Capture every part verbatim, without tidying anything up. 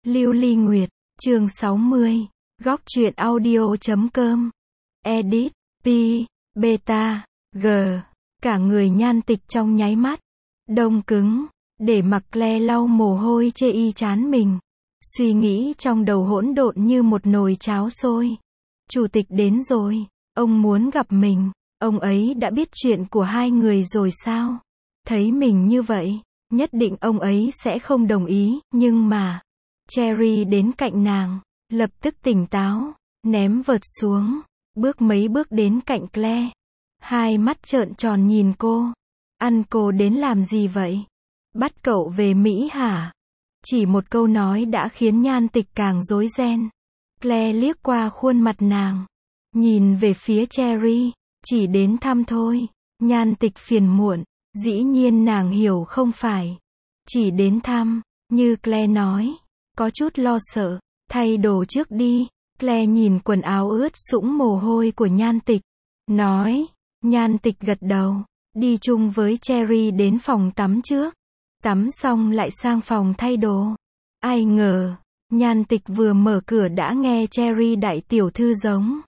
Lưu Ly Nguyệt, chương sáu mươi, góc truyện audio chấm com, edit, P, beta, G, cả người Nhan Tịch trong nháy mắt, đông cứng, để mặc Claire lau mồ hôi chê y trán mình. Suy nghĩ trong đầu hỗn độn như một nồi cháo sôi. Chủ tịch đến rồi, ông muốn gặp mình, ông ấy đã biết chuyện của hai người rồi sao? Thấy mình như vậy, nhất định ông ấy sẽ không đồng ý, nhưng mà, Cherry đến cạnh nàng, lập tức tỉnh táo, ném vật xuống, bước mấy bước đến cạnh Claire. Hai mắt trợn tròn nhìn cô. Ăn cô đến làm gì vậy? Bắt cậu về Mỹ hả? Chỉ một câu nói đã khiến Nhan Tịch càng rối ren. Claire liếc qua khuôn mặt nàng, nhìn về phía Cherry, chỉ đến thăm thôi. Nhan Tịch phiền muộn, dĩ nhiên nàng hiểu không phải. Chỉ đến thăm, như Claire nói, có chút lo sợ, thay đồ trước đi. Claire nhìn quần áo ướt sũng mồ hôi của Nhan Tịch, nói. Nhan Tịch gật đầu, đi chung với Cherry đến phòng tắm trước. Tắm xong lại sang phòng thay đồ. Ai ngờ, Nhan Tịch vừa mở cửa đã nghe Cherry đại tiểu thư giống.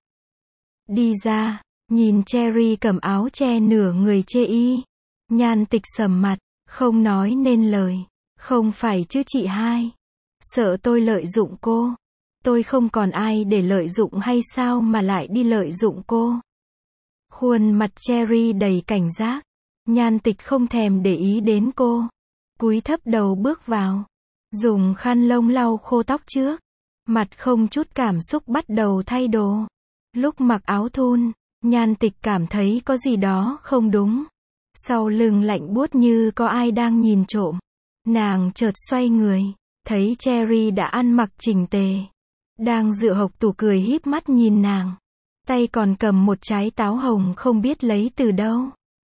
Đi ra, nhìn Cherry cầm áo che nửa người chê y. Nhan Tịch sầm mặt, không nói nên lời. Không phải chứ chị hai. Sợ tôi lợi dụng cô. Tôi không còn ai để lợi dụng hay sao mà lại đi lợi dụng cô. Khuôn mặt Cherry đầy cảnh giác. Nhan Tịch không thèm để ý đến cô. Cúi thấp đầu bước vào. Dùng khăn lông lau khô tóc trước. Mặt không chút cảm xúc bắt đầu thay đồ. Lúc mặc áo thun, Nhan Tịch cảm thấy có gì đó không đúng. Sau lưng lạnh buốt như có ai đang nhìn trộm. Nàng chợt xoay người, thấy Cherry đã ăn mặc chỉnh tề. Đang dựa hộc tủ cười híp mắt nhìn nàng. Tay còn cầm một trái táo hồng không biết lấy từ đâu.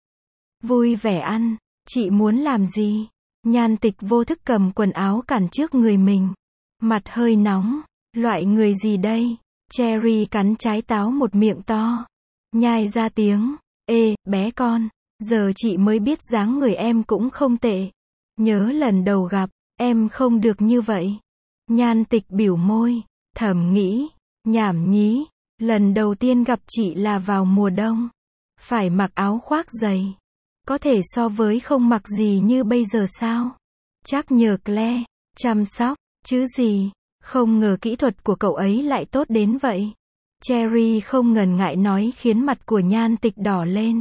Vui vẻ ăn, chị muốn làm gì? Nhan Tịch vô thức cầm quần áo cản trước người mình. Mặt hơi nóng, loại người gì đây? Cherry cắn trái táo một miệng to. Nhai ra tiếng, ê, bé con, giờ chị mới biết dáng người em cũng không tệ. Nhớ lần đầu gặp, em không được như vậy. Nhan Tịch biểu môi, thầm nghĩ, nhảm nhí, lần đầu tiên gặp chị là vào mùa đông. Phải mặc áo khoác dày. Có thể so với không mặc gì như bây giờ sao? Chắc nhờ Claire chăm sóc, chứ gì. Không ngờ kỹ thuật của cậu ấy lại tốt đến vậy. Cherry không ngần ngại nói khiến mặt của Nhan Tịch đỏ lên.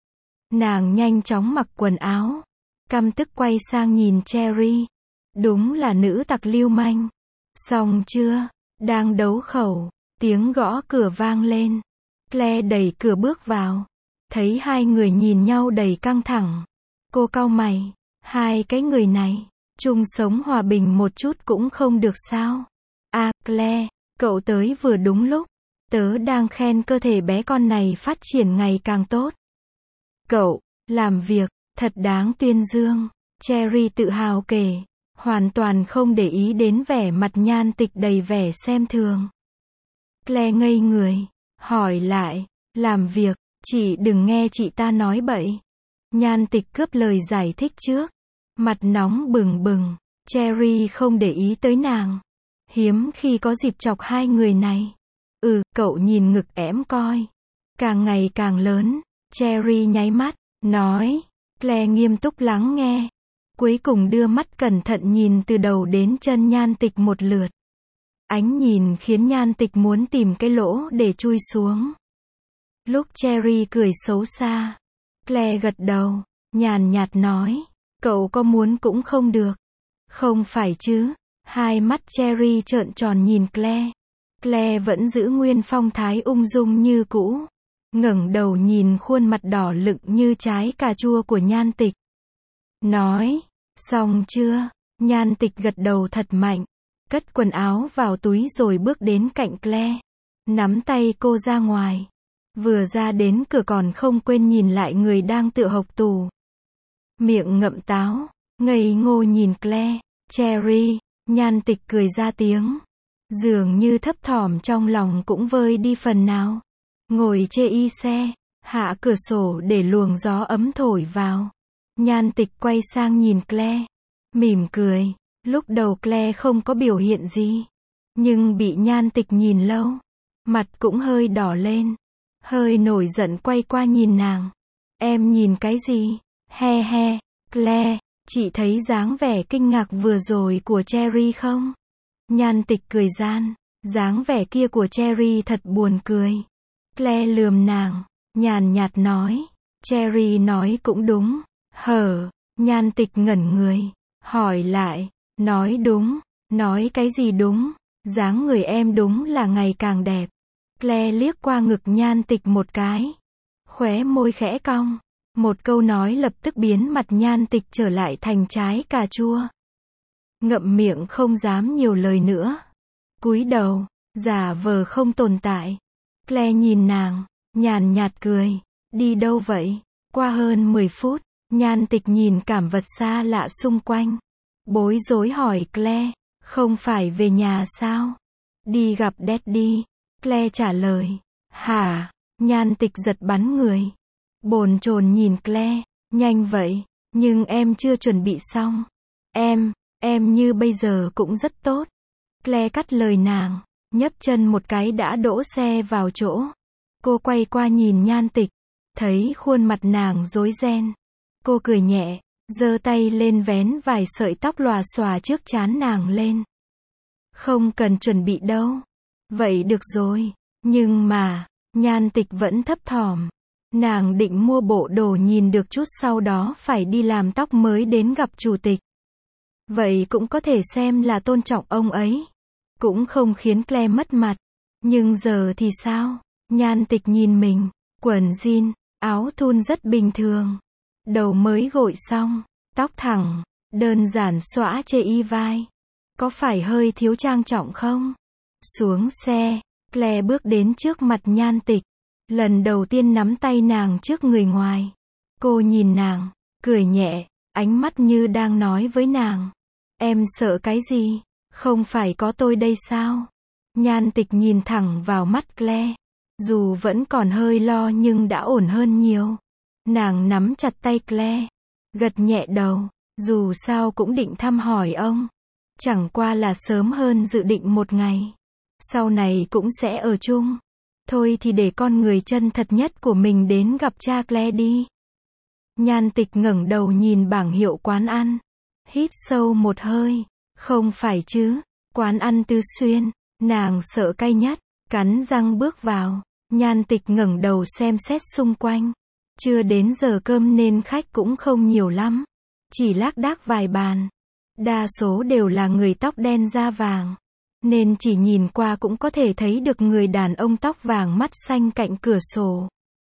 Nàng nhanh chóng mặc quần áo. Căm tức quay sang nhìn Cherry. Đúng là nữ tặc lưu manh. Xong chưa? Đang đấu khẩu. Tiếng gõ cửa vang lên. Claire đẩy cửa bước vào. Thấy hai người nhìn nhau đầy căng thẳng. Cô cau mày. Hai cái người này, chung sống hòa bình một chút cũng không được sao? À, Claire, cậu tới vừa đúng lúc. Tớ đang khen cơ thể bé con này phát triển ngày càng tốt. Cậu, làm việc, thật đáng tuyên dương. Cherry tự hào kể. Hoàn toàn không để ý đến vẻ mặt Nhan Tịch đầy vẻ xem thường. Claire ngây người. Hỏi lại, làm việc. Chị đừng nghe chị ta nói bậy. Nhan Tịch cướp lời giải thích trước. Mặt nóng bừng bừng. Cherry không để ý tới nàng. Hiếm khi có dịp chọc hai người này. Ừ, cậu nhìn ngực ẻm coi. Càng ngày càng lớn. Cherry nháy mắt, nói. Claire nghiêm túc lắng nghe. Cuối cùng đưa mắt cẩn thận nhìn từ đầu đến chân Nhan Tịch một lượt. Ánh nhìn khiến Nhan Tịch muốn tìm cái lỗ để chui xuống. Lúc Cherry cười xấu xa, Claire gật đầu, nhàn nhạt nói, cậu có muốn cũng không được. Không phải chứ? Hai mắt Cherry trợn tròn nhìn Claire. Claire vẫn giữ nguyên phong thái ung dung như cũ. Ngẩng đầu nhìn khuôn mặt đỏ lựng như trái cà chua của Nhan Tịch. Nói, xong chưa? Nhan Tịch gật đầu thật mạnh. Cất quần áo vào túi rồi bước đến cạnh Claire. Nắm tay cô ra ngoài. Vừa ra đến cửa còn không quên nhìn lại người đang tựa hộc tủ. Miệng ngậm táo, ngây ngô nhìn Claire. Cherry, Nhan Tịch cười ra tiếng. Dường như thấp thỏm trong lòng cũng vơi đi phần nào. Ngồi chê y xe, hạ cửa sổ để luồng gió ấm thổi vào. Nhan Tịch quay sang nhìn Claire. Mỉm cười, Lúc đầu Claire không có biểu hiện gì. Nhưng bị Nhan Tịch nhìn lâu. Mặt cũng hơi đỏ lên. Hơi nổi giận quay qua nhìn nàng. Em nhìn cái gì? He he, Claire, chị thấy dáng vẻ kinh ngạc vừa rồi của Cherry không? Nhan Tịch cười gian. Dáng vẻ kia của Cherry thật buồn cười. Claire lườm nàng. Nhàn nhạt nói. Cherry nói cũng đúng. Hở. Nhan Tịch ngẩn người. Hỏi lại. Nói đúng. Nói cái gì đúng? Dáng người em đúng là ngày càng đẹp. Claire liếc qua ngực Nhan Tịch một cái. Khóe môi khẽ cong. Một câu nói lập tức biến mặt Nhan Tịch trở lại thành trái cà chua. Ngậm miệng không dám nhiều lời nữa. Cúi đầu, giả vờ không tồn tại. Claire nhìn nàng, nhàn nhạt cười. Đi đâu vậy? Qua hơn mười phút, Nhan Tịch nhìn cảm vật xa lạ xung quanh. Bối rối hỏi Claire, không phải về nhà sao? Đi gặp Daddy. Claire trả lời. Hả? Nhan Tịch giật bắn người. Bồn chồn nhìn Claire. Nhanh vậy, nhưng em chưa chuẩn bị xong. Em, em như bây giờ cũng rất tốt. Claire cắt lời nàng. Nhấp chân một cái đã đỗ xe vào chỗ. Cô quay qua nhìn Nhan Tịch. Thấy khuôn mặt nàng rối ren. Cô cười nhẹ, giơ tay lên vén vài sợi tóc lòa xòa trước trán nàng lên. Không cần chuẩn bị đâu. Vậy được rồi. Nhưng mà, Nhan Tịch vẫn thấp thỏm. Nàng định mua bộ đồ nhìn được chút sau đó phải đi làm tóc mới đến gặp chủ tịch. Vậy cũng có thể xem là tôn trọng ông ấy. Cũng không khiến Claire mất mặt. Nhưng giờ thì sao? Nhan Tịch nhìn mình. Quần jean, áo thun rất bình thường. Đầu mới gội xong. Tóc thẳng. Đơn giản xõa chê y vai. Có phải hơi thiếu trang trọng không? Xuống xe. Claire bước đến trước mặt Nhan Tịch. Lần đầu tiên nắm tay nàng trước người ngoài. Cô nhìn nàng. Cười nhẹ. Ánh mắt như đang nói với nàng. Em sợ cái gì? Không phải có tôi đây sao? Nhan Tịch nhìn thẳng vào mắt Claire. Dù vẫn còn hơi lo nhưng đã ổn hơn nhiều. Nàng nắm chặt tay Claire. Gật nhẹ đầu. Dù sao cũng định thăm hỏi ông. Chẳng qua là sớm hơn dự định một ngày. Sau này cũng sẽ ở chung. Thôi thì để con người chân thật nhất của mình đến gặp cha Claire đi. Nhan Tịch ngẩng đầu nhìn bảng hiệu quán ăn. Hít sâu một hơi. Không phải chứ. Quán ăn Tư Xuyên. Nàng sợ cay nhất. Cắn răng bước vào. Nhan Tịch ngẩng đầu xem xét xung quanh. Chưa đến giờ cơm nên khách cũng không nhiều lắm. Chỉ lác đác vài bàn. Đa số đều là người tóc đen da vàng. Nên chỉ nhìn qua cũng có thể thấy được người đàn ông tóc vàng mắt xanh cạnh cửa sổ.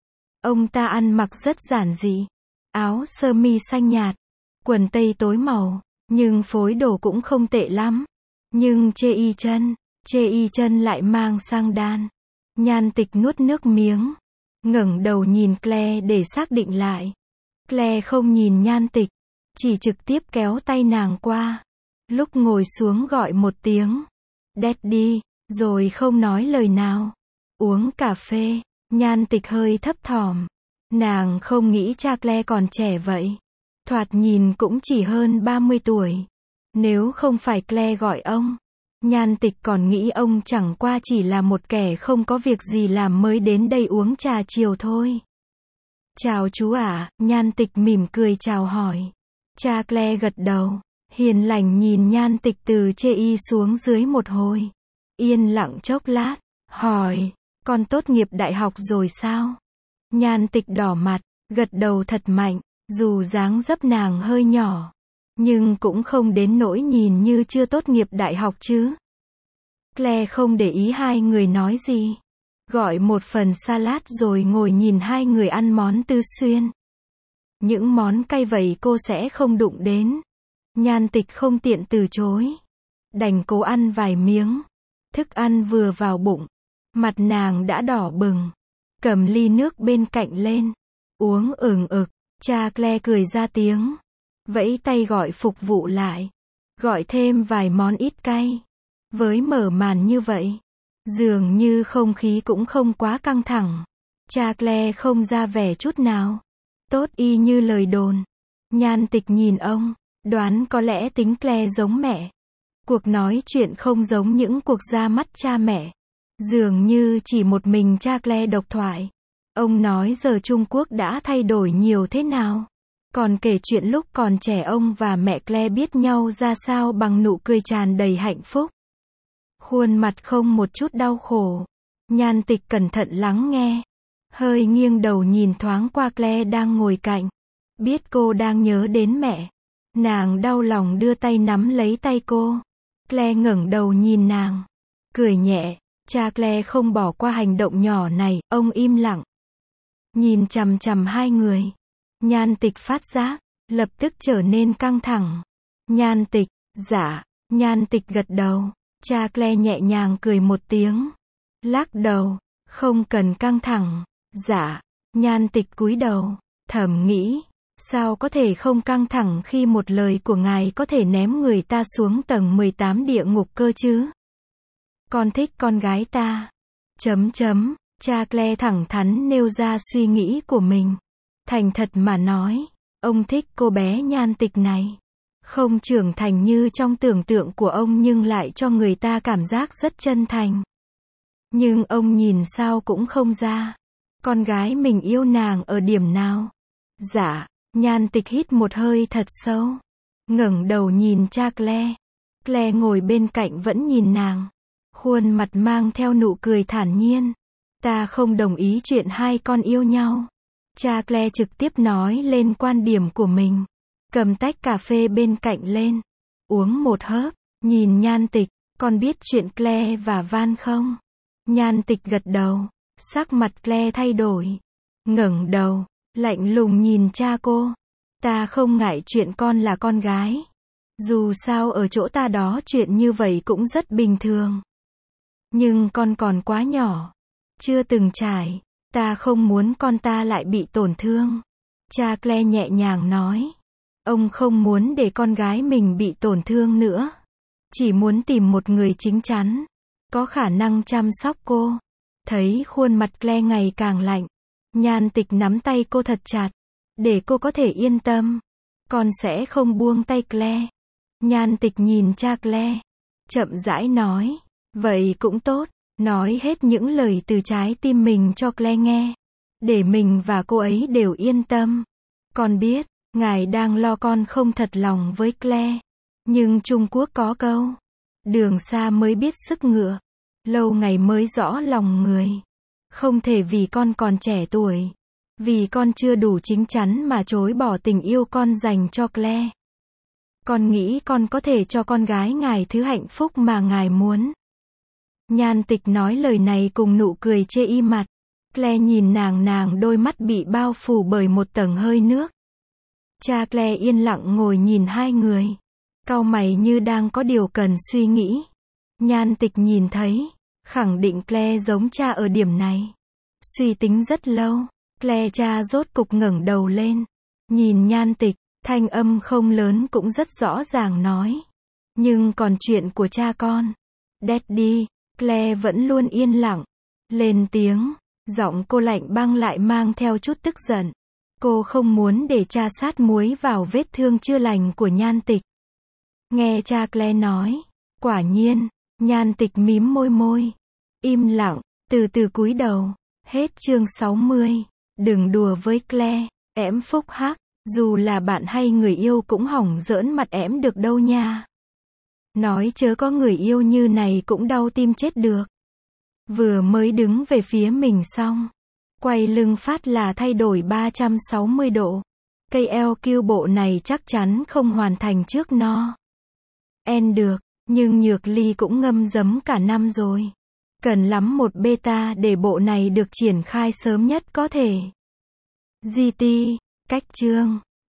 Ông ta ăn mặc rất giản dị. Áo sơ mi xanh nhạt. Quần tây tối màu. Nhưng phối đồ cũng không tệ lắm. Nhưng chê y chân. Chê y chân lại mang sang đan. Nhan Tịch nuốt nước miếng. Ngẩng đầu nhìn Claire để xác định lại. Claire không nhìn Nhan Tịch. Chỉ trực tiếp kéo tay nàng qua. Lúc ngồi xuống gọi một tiếng. Daddy, rồi không nói lời nào. Uống cà phê. Nhan Tịch hơi thấp thỏm. Nàng không nghĩ cha Claire còn trẻ vậy. Thoạt nhìn cũng chỉ hơn ba mươi tuổi. Nếu không phải Claire gọi ông, Nhan Tịch còn nghĩ ông chẳng qua chỉ là một kẻ không có việc gì làm mới đến đây uống trà chiều thôi. Chào chú ạ, à, Nhan Tịch mỉm cười chào hỏi. Cha Claire gật đầu, hiền lành nhìn Nhan Tịch từ chê y xuống dưới một hồi. Yên lặng chốc lát, hỏi, con tốt nghiệp đại học rồi sao? Nhan Tịch đỏ mặt, gật đầu thật mạnh, dù dáng dấp nàng hơi nhỏ. Nhưng cũng không đến nỗi nhìn như chưa tốt nghiệp đại học chứ. Claire không để ý hai người nói gì. Gọi một phần salad rồi ngồi nhìn hai người ăn món Tư Xuyên. Những món cay vậy cô sẽ không đụng đến. Nhan Tịch không tiện từ chối. Đành cố ăn vài miếng. Thức ăn vừa vào bụng. Mặt nàng đã đỏ bừng. Cầm ly nước bên cạnh lên. Uống ừng ực. Cha Claire cười ra tiếng. Vẫy tay gọi phục vụ lại. Gọi thêm vài món ít cay. Với mở màn như vậy, dường như không khí cũng không quá căng thẳng. Cha Claire không ra vẻ chút nào. Tốt y như lời đồn. Nhan Tịch nhìn ông. Đoán có lẽ tính Claire giống mẹ. Cuộc nói chuyện không giống những cuộc ra mắt cha mẹ. Dường như chỉ một mình cha Claire độc thoại. Ông nói giờ Trung Quốc đã thay đổi nhiều thế nào. Còn kể chuyện lúc còn trẻ ông và mẹ Claire biết nhau ra sao bằng nụ cười tràn đầy hạnh phúc. Khuôn mặt không một chút đau khổ. Nhan Tịch cẩn thận lắng nghe. Hơi nghiêng đầu nhìn thoáng qua Claire đang ngồi cạnh. Biết cô đang nhớ đến mẹ. Nàng đau lòng đưa tay nắm lấy tay cô. Claire ngẩng đầu nhìn nàng. Cười nhẹ. Cha Claire không bỏ qua hành động nhỏ này, ông im lặng. Nhìn chằm chằm hai người. Nhan Tịch phát giác, lập tức trở nên căng thẳng. Nhan Tịch, dạ. Nhan Tịch gật đầu. Cha Claire nhẹ nhàng cười một tiếng. Lắc đầu, không cần căng thẳng. Dạ. Nhan Tịch cúi đầu, thầm nghĩ. Sao có thể không căng thẳng khi một lời của ngài có thể ném người ta xuống tầng mười tám địa ngục cơ chứ? Con thích con gái ta. Chấm chấm, cha Claire thẳng thắn nêu ra suy nghĩ của mình. Thành thật mà nói, ông thích cô bé Nhan Tịch này. Không trưởng thành như trong tưởng tượng của ông nhưng lại cho người ta cảm giác rất chân thành. Nhưng ông nhìn sao cũng không ra. Con gái mình yêu nàng ở điểm nào? Dạ. Nhan Tịch hít một hơi thật sâu. Ngẩng đầu nhìn cha Claire. Claire ngồi bên cạnh vẫn nhìn nàng. Khuôn mặt mang theo nụ cười thản nhiên. Ta không đồng ý chuyện hai con yêu nhau. Cha Claire trực tiếp nói lên quan điểm của mình. Cầm tách cà phê bên cạnh lên. Uống một hớp. Nhìn Nhan Tịch. Con biết chuyện Claire và Van không? Nhan Tịch gật đầu. Sắc mặt Claire thay đổi. Ngẩng đầu. Lạnh lùng nhìn cha cô. Ta không ngại chuyện con là con gái. Dù sao ở chỗ ta đó chuyện như vậy cũng rất bình thường. Nhưng con còn quá nhỏ. Chưa từng trải. Ta không muốn con ta lại bị tổn thương. Cha Claire nhẹ nhàng nói. Ông không muốn để con gái mình bị tổn thương nữa. Chỉ muốn tìm một người chín chắn. Có khả năng chăm sóc cô. Thấy khuôn mặt Claire ngày càng lạnh. Nhan Tịch nắm tay cô thật chặt. Để cô có thể yên tâm. Con sẽ không buông tay Claire. Nhan Tịch nhìn cha Claire. Chậm rãi nói. Vậy cũng tốt. Nói hết những lời từ trái tim mình cho Claire nghe. Để mình và cô ấy đều yên tâm. Con biết, ngài đang lo con không thật lòng với Claire. Nhưng Trung Quốc có câu. Đường xa mới biết sức ngựa. Lâu ngày mới rõ lòng người. Không thể vì con còn trẻ tuổi. Vì con chưa đủ chín chắn mà chối bỏ tình yêu con dành cho Claire. Con nghĩ con có thể cho con gái ngài thứ hạnh phúc mà ngài muốn. Nhan Tịch nói lời này cùng nụ cười chê y mặt. Claire nhìn nàng nàng đôi mắt bị bao phủ bởi một tầng hơi nước. Cha Claire yên lặng ngồi nhìn hai người. Cau mày như đang có điều cần suy nghĩ. Nhan Tịch nhìn thấy. Khẳng định Claire giống cha ở điểm này. Suy tính rất lâu. Claire cha rốt cục ngẩng đầu lên. Nhìn Nhan Tịch. Thanh âm không lớn cũng rất rõ ràng nói. Nhưng còn chuyện của cha con. Daddy. Claire vẫn luôn yên lặng. Lên tiếng. Giọng cô lạnh băng lại mang theo chút tức giận. Cô không muốn để cha sát muối vào vết thương chưa lành của Nhan Tịch. Nghe cha Claire nói. Quả nhiên. Nhan Tịch mím môi môi. Im lặng. Từ từ cúi đầu. Hết chương sáu mươi. Đừng đùa với Claire. Ẻm phúc hắc. Dù là bạn hay người yêu cũng hỏng giỡn mặt ẻm được đâu nha. Nói chớ có người yêu như này cũng đau tim chết được. Vừa mới đứng về phía mình xong. Quay lưng phát là thay đổi ba trăm sáu mươi độ. Cây eo kiêu bộ này chắc chắn không hoàn thành trước no. En được, nhưng Nhược Ly cũng ngâm giấm cả năm rồi. Cần lắm một beta để bộ này được triển khai sớm nhất có thể. giê tê, cách chương.